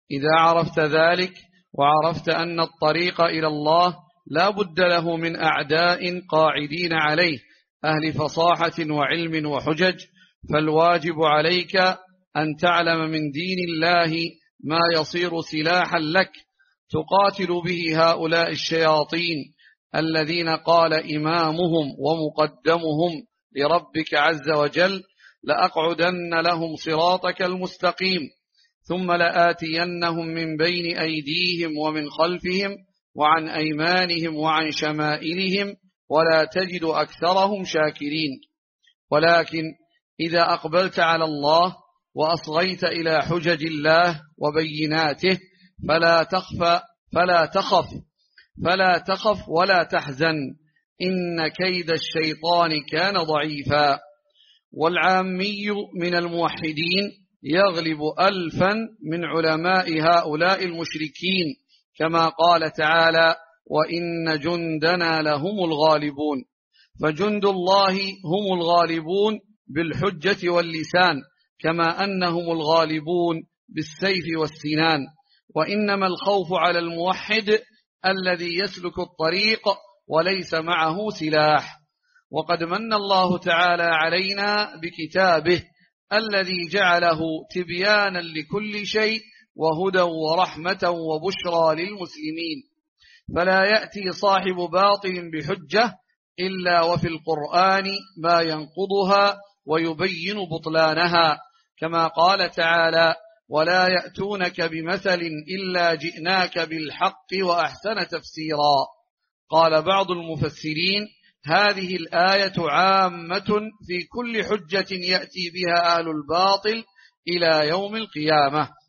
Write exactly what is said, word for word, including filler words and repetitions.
إذا عرفت ذلك وعرفت أن الطريق إلى الله لا بد له من أعداء قاعدين عليه أهل فصاحة وعلم وحجج، فالواجب عليك أن تعلم من دين الله ما يصير سلاحا لك تقاتل به هؤلاء الشياطين الذين قال إمامهم ومقدمهم لربك عز وجل: لأقعدن لهم صراطك المستقيم ثم لآتينهم من بين أيديهم ومن خلفهم وعن أيمانهم وعن شمائلهم ولا تجد أكثرهم شاكرين. ولكن إذا أقبلت على الله وأصغيت إلى حجج الله وبيناته فلا تخف فلا تخف فلا تخف ولا تحزن، إن كيد الشيطان كان ضعيفا. والعامي من الموحدين يغلب ألفا من علماء هؤلاء المشركين، كما قال تعالى: وإن جندنا لهم الغالبون. فجند الله هم الغالبون بالحجة واللسان، كما أنهم الغالبون بالسيف والسنان. وإنما الخوف على الموحد الذي يسلك الطريق وليس معه سلاح. وقد من الله تعالى علينا بكتابه الذي جعله تبيانا لكل شيء وهدى ورحمة وبشرى للمسلمين، فلا يأتي صاحب باطل بحجة إلا وفي القرآن ما ينقضها ويبين بطلانها، كما قال تعالى: ولا يأتونك بمثل إلا جئناك بالحق وأحسن تفسيرا. قال بعض المفسرين: هذه الآية عامة في كل حجة يأتي بها أهل الباطل إلى يوم القيامة.